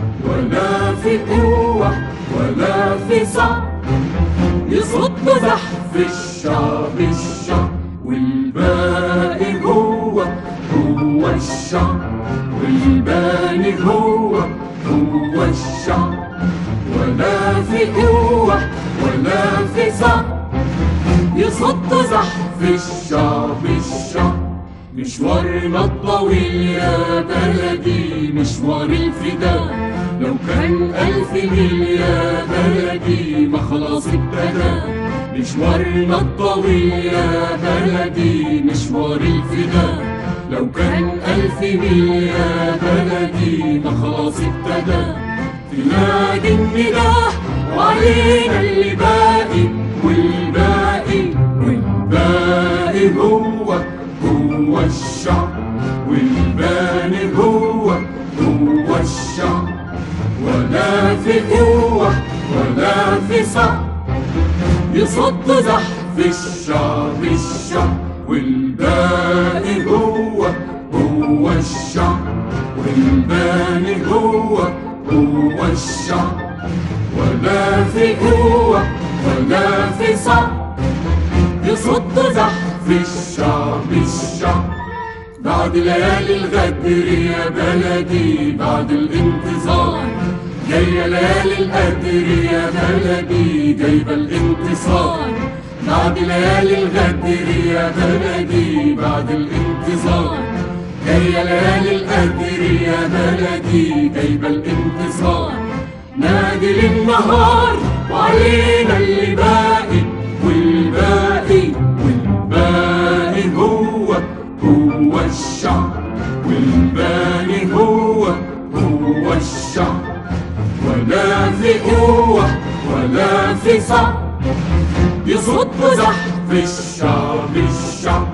ولا في قوة ولا في صعب يصد زحف الشعب والباقي هو الشعب والباقي هو الشعب. ولا في قوة ولا في صعب يصد زحف الشعب. مشوارنا الطويل يا بلدي مشوار الفداء، لو كان 1000 ميل يا بلدي ما خلاص ابتدى. مشوارنا الطويل يا بلدي مشوار الفداء، لو كان 1000 ميل يا بلدي ما خلاص ابتدى. تنادي النداء وعلينا اللي باقي، والباقي هو الشعب والباقي هو الشعب. ولا في قوة ولا في صعب يصد زحف الشعب والباقي هو الشعب والباقي هو الشعب. ولا في قوة ولا في صعب يصد زحف الشعب. بعد ليالي الغدر يا بلدي بعد الانتظار جاية ليالي القدر يا بلدي جايبة الانتصار. بعد ليالي الغدر يا بلدي بعد الانتظار جاية ليالي القدر يا بلدي جايبة الانتصار. نادي للنهار وعلينا اللي باقي، والباقي هو الشعب والباقي هو الشعب. ولا في قوة ولا في صعب يصد زحف الشعب.